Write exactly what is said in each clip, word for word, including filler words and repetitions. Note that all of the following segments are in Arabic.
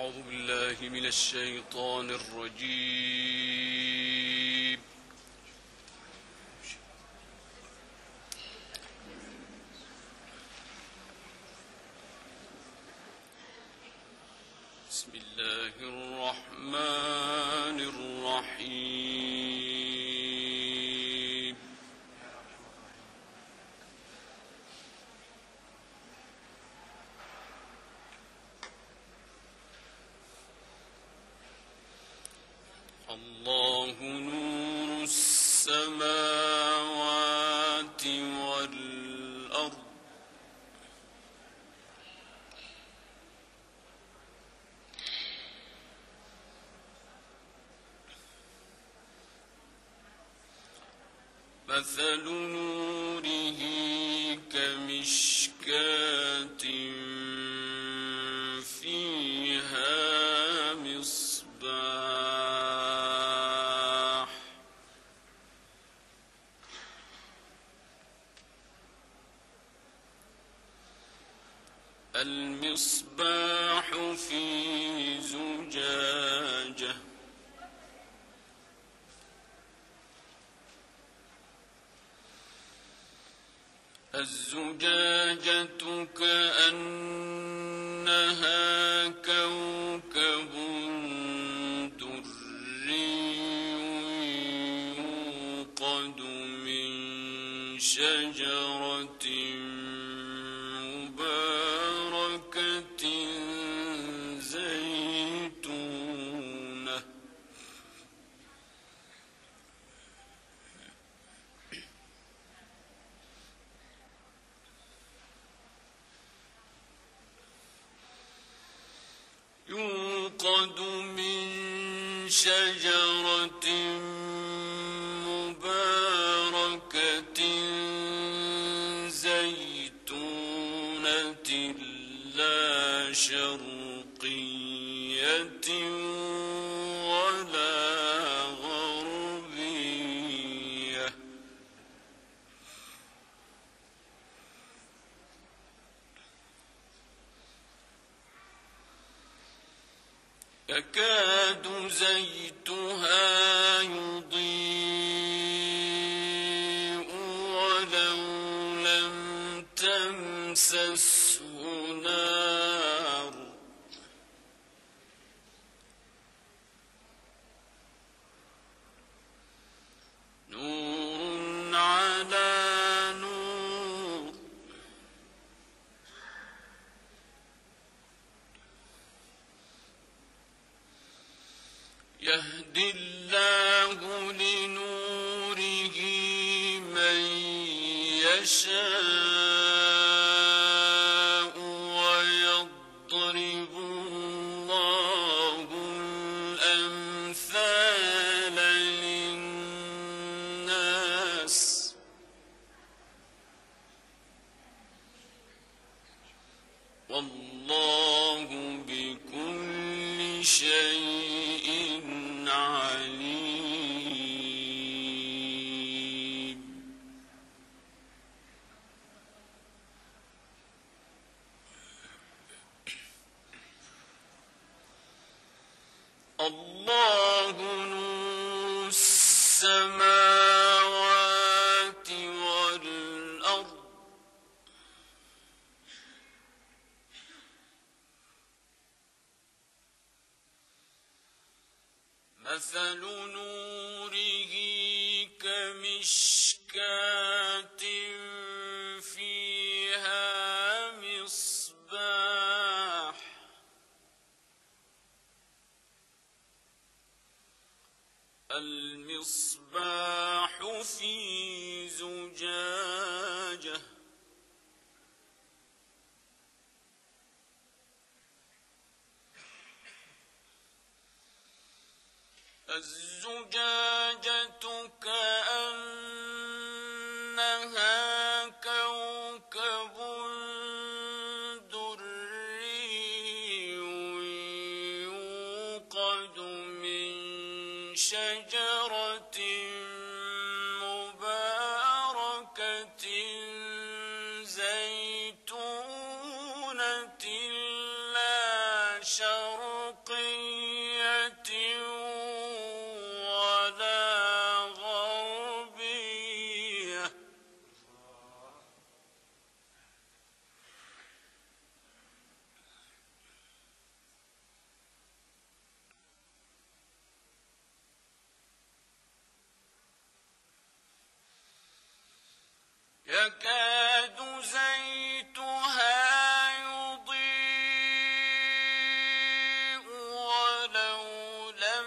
أعوذ بالله من الشيطان الرجيم. بسم الله الرحمن الرحيم. الله نور السماوات والأرض مثل نوره كمشكاة فيها مصباح المصباح في زجاجة الزجاجة كأنها كوكب دري يوقد من شجرة مباركة زيتونة يوقد من شجرة مباركة زيتونة لا شرقية ولا غربية يكاد زيتها يضيء ولو لم تمسسه نار نور على نور يهدي الله لنوره من يشاء ويضرب الله الأمثال للناس والله بكل شيء عليم. الله نور السماوات والأرض مثل نوره كمشكاة فيها مصباح المصباح في زجاجة الزجاجة كأنها كوكب دري يوقد من شجرة مباركة زيتونة لا شرقية يكاد زيتها يضيء ولو لم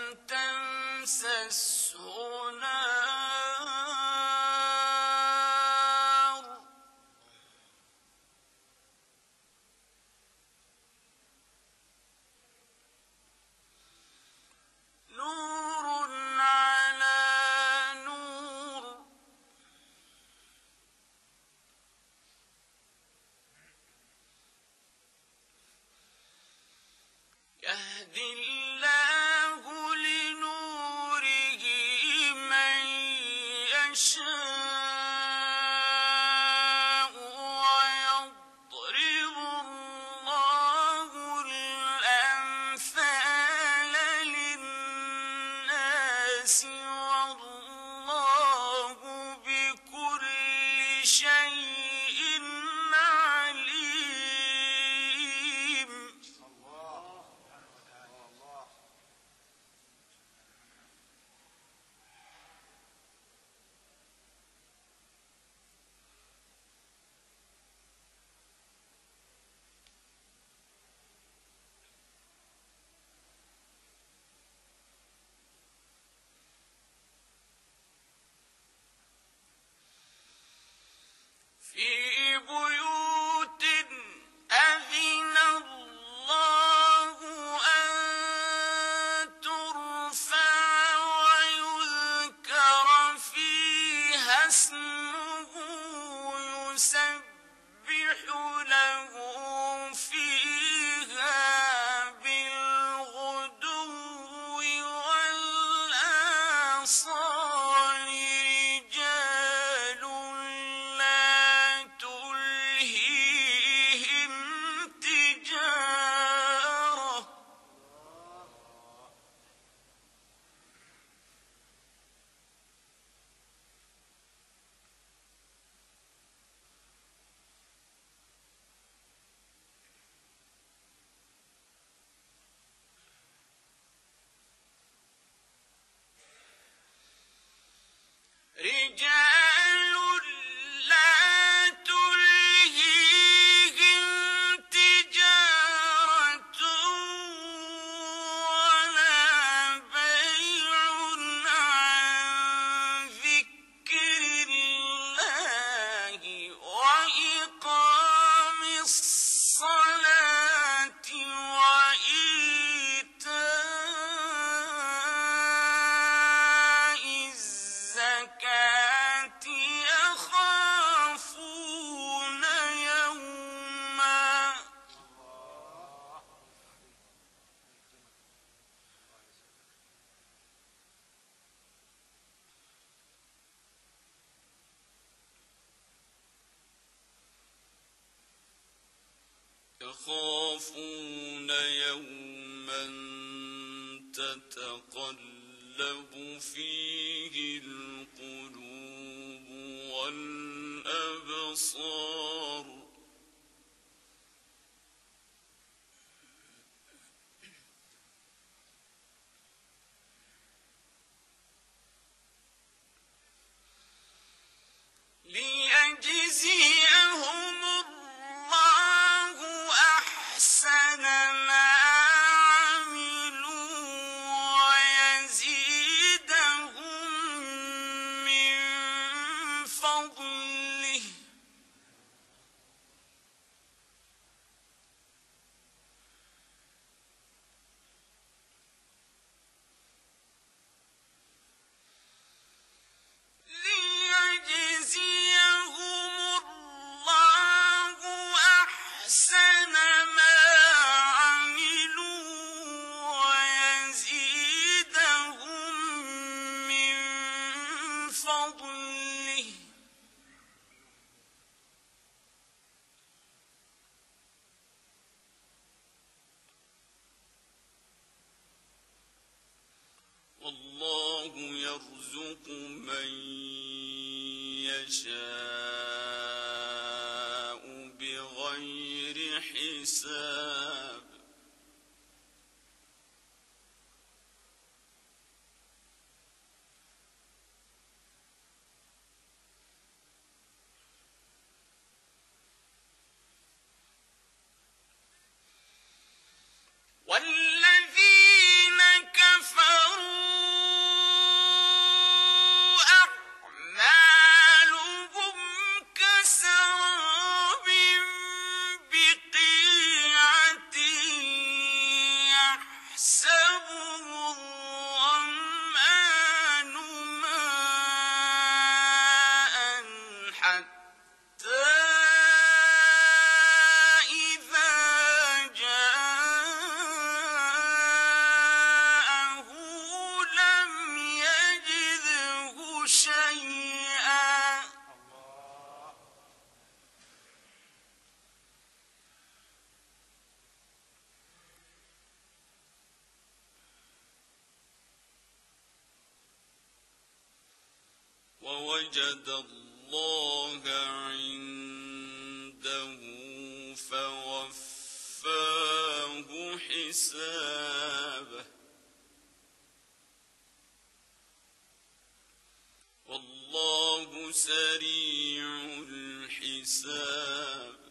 تمسسه نار نور على نور يهدي الله لنوره من يشاء ويضرب الله الأمثال للناس والله بكل شيء عليم. في بيوت أذن الله أن ترفع ويذكر فيها اسمه يسبح له فيها بالغدو والآصال رجال لا تلهيهم تجارة رجال لا تلهيهم تجارة ولا بيع عن ذكر الله وإقام الصلاة وإيتاء الزكاة يخافون يوما يخافون يوما تتقلب فيه القلوب والأبصار ليجزيهم الله أحسن ما عملوا ويزيدهم من فضله ليجزيهم الله أحسن ما عملوا ويزيدهم من فضله والله يرزق من يشاء بغير حساب وجد الله عنده فوفاه حسابه والله سريع الحساب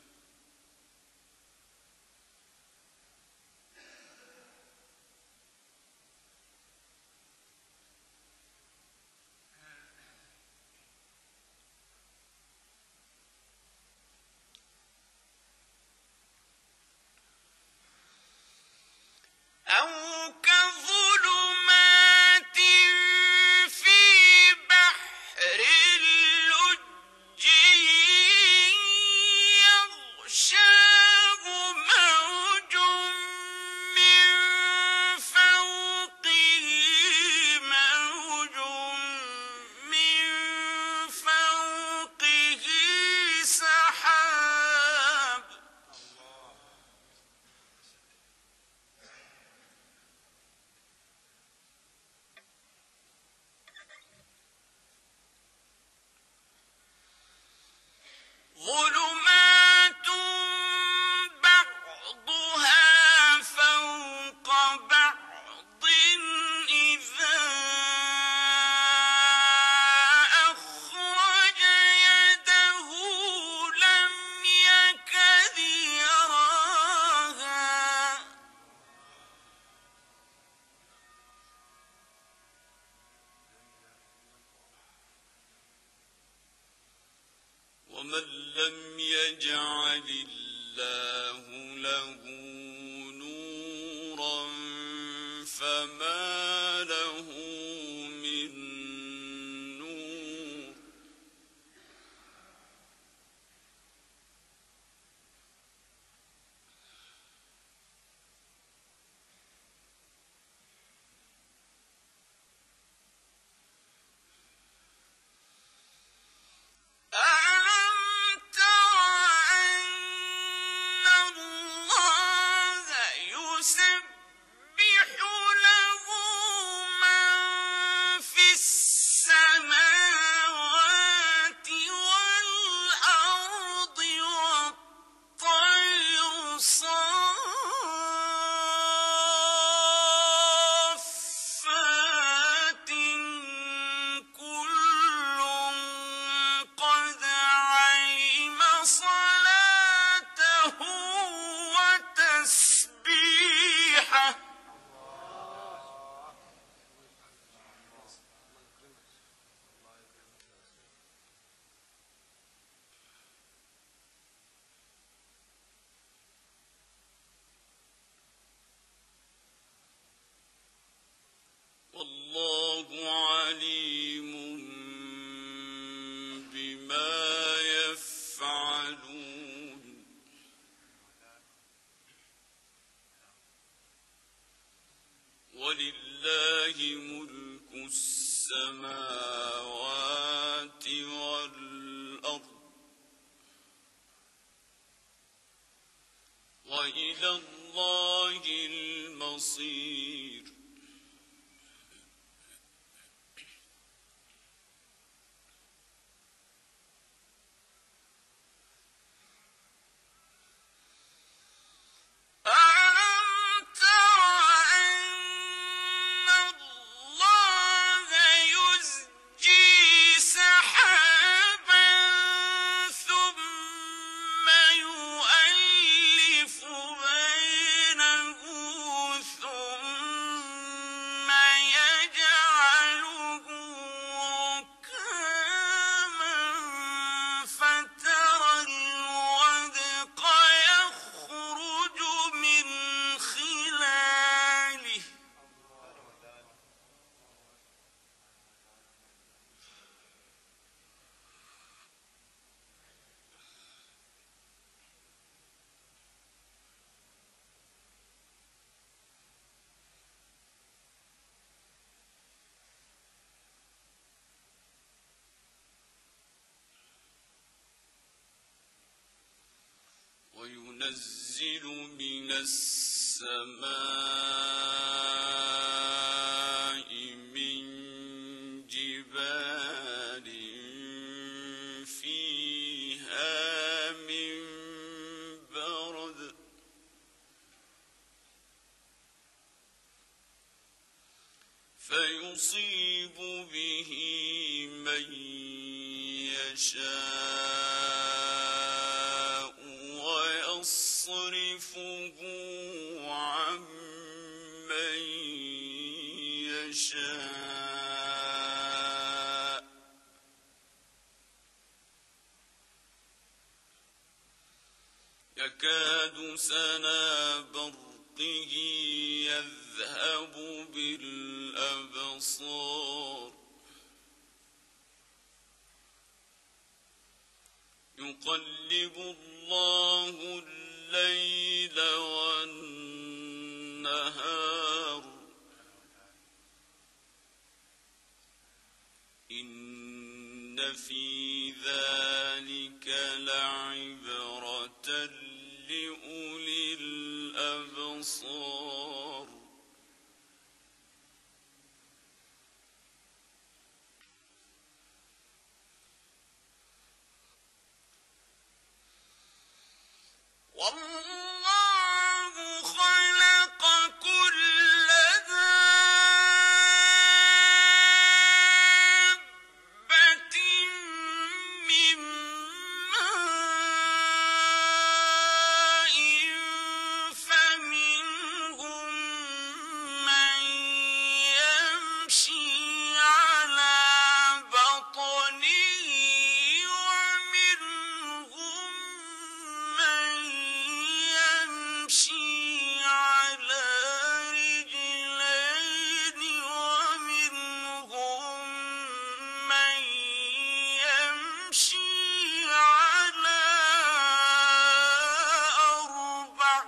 أو كظلمات في بحر لجي يغشاه موج من فوقه موج من فوقه سحاب ظلمات بعضها فوق بعض إذا أخرج يده لم يكد يراها ومن لم يجعل الله له نورا فما له من نور ألم تر أن الله يسبح له من في السماوات والأرض والطير صافات كل قد علم صلاته وتسبيحه والله عليم بما يفعلون ولله ملك السماوات والأرض وإلى الله المصير ألم تر أن الله يزجي سحابا ثم يؤلف بينه ثم يجعله ركاما فترى الودق يخرج من خلاله وينزل من السماء من جبال فيصيب به من يشاء ويصرفه عن من يشاء يكاد سنا برقه يذهب بالأبصار يقلب الله الليل والنهار إن في ذلك لعبرة لأولي الأبصار والله خلق كل دابة من ماء فمنهم من يمشي على بطنه ومنهم من يمشي على رجلين ومنهم من يمشي على أربع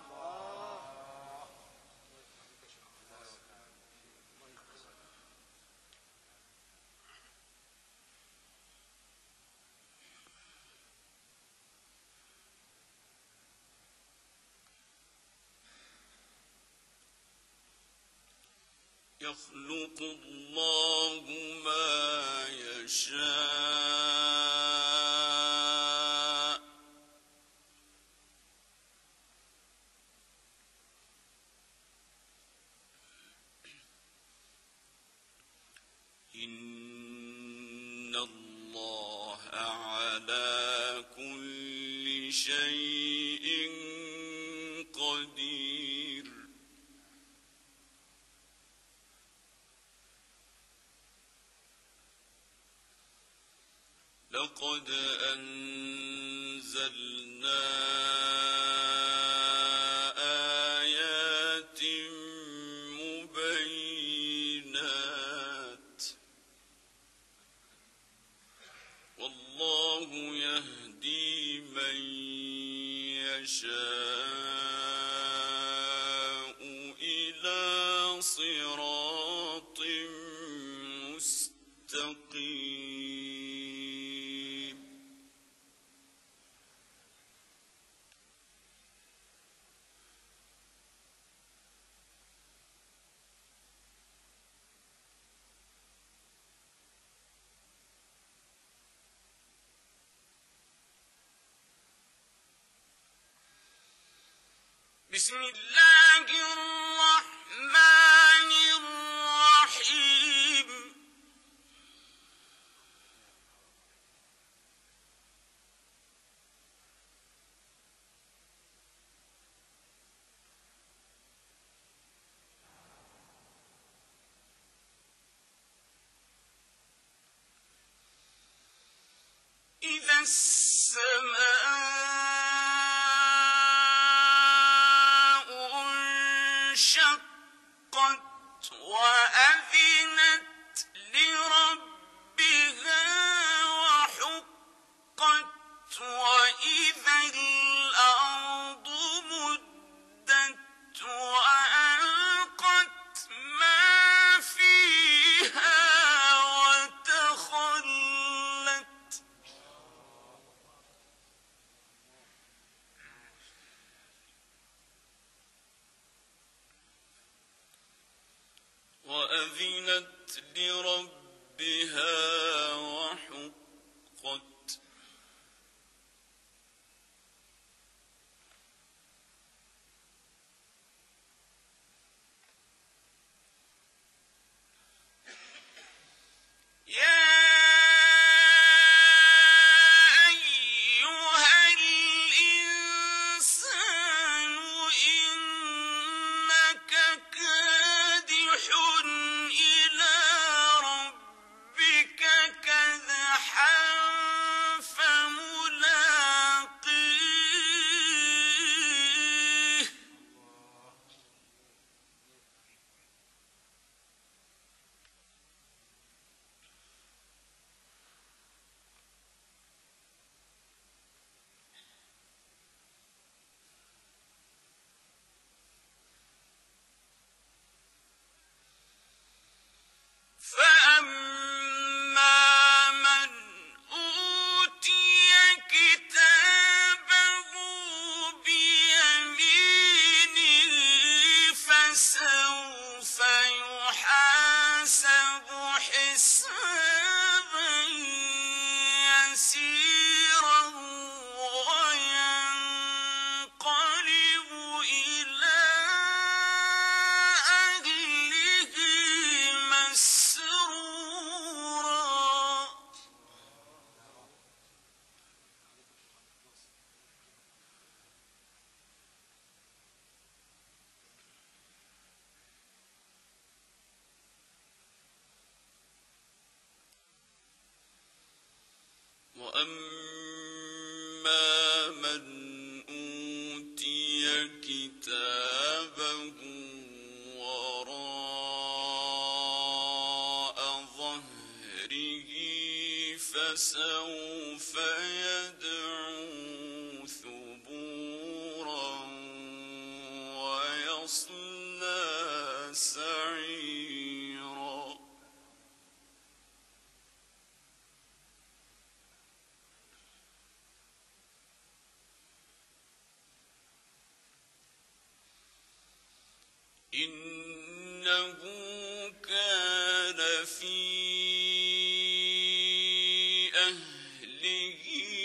يخلق الله ما يشاء إن الله على كل شيء قدير لقد أنزلنا آيات مبينات والله يهدي من يشاء إلى صراط مستقيم بسم الله الرحمن الرحيم إذا السماء انشقت وأذنت لربها وحقت وإذا الأرض مدت وألقت ما فيها وتخلت وأذنت لربها وحقت وأما من أوتي كتابه وراء ظهره فسوف يدعو ثبورا ويصلى سعيرا إنه كان في أهله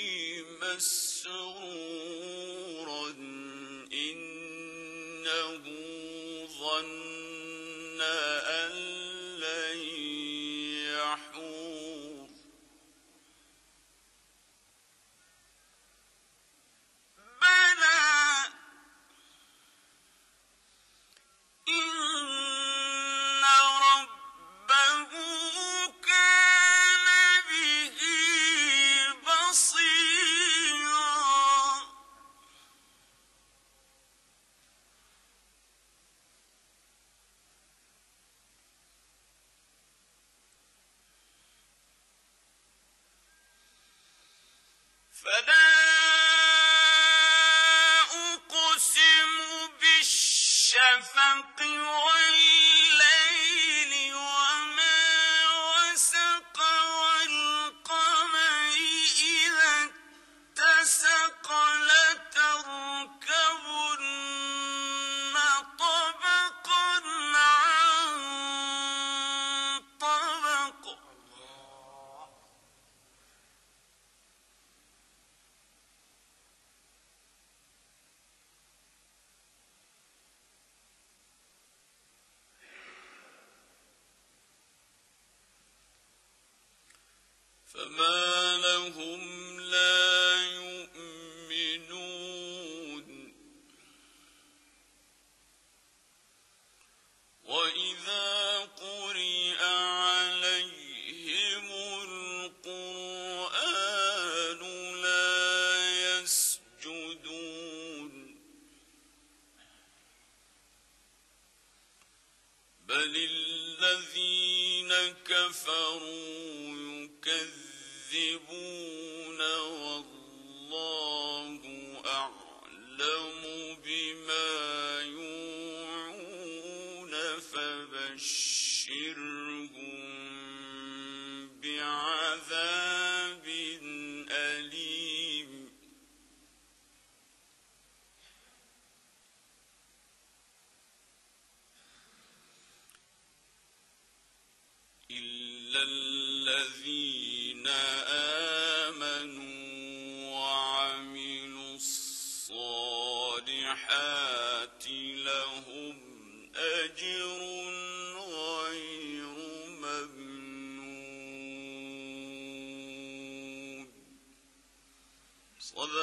مسرورا إنه ظن أن لن يحور بلى إن ربه كان به بصيرا فلا أقسم بالشفق والليل وما وسق والقمر إذا اتسق لتركبن طبقا عن طبق فما لهم لا يؤمنون وإذا قرئ عليهم القرآن لا يسجدون بل الذين كفروا يكذبون والله أعلم بما يوعون فبشرهم بعذاب أليم إلا الذين آمنوا وعملوا الصالحات لهم أجر غير ممنون. صدق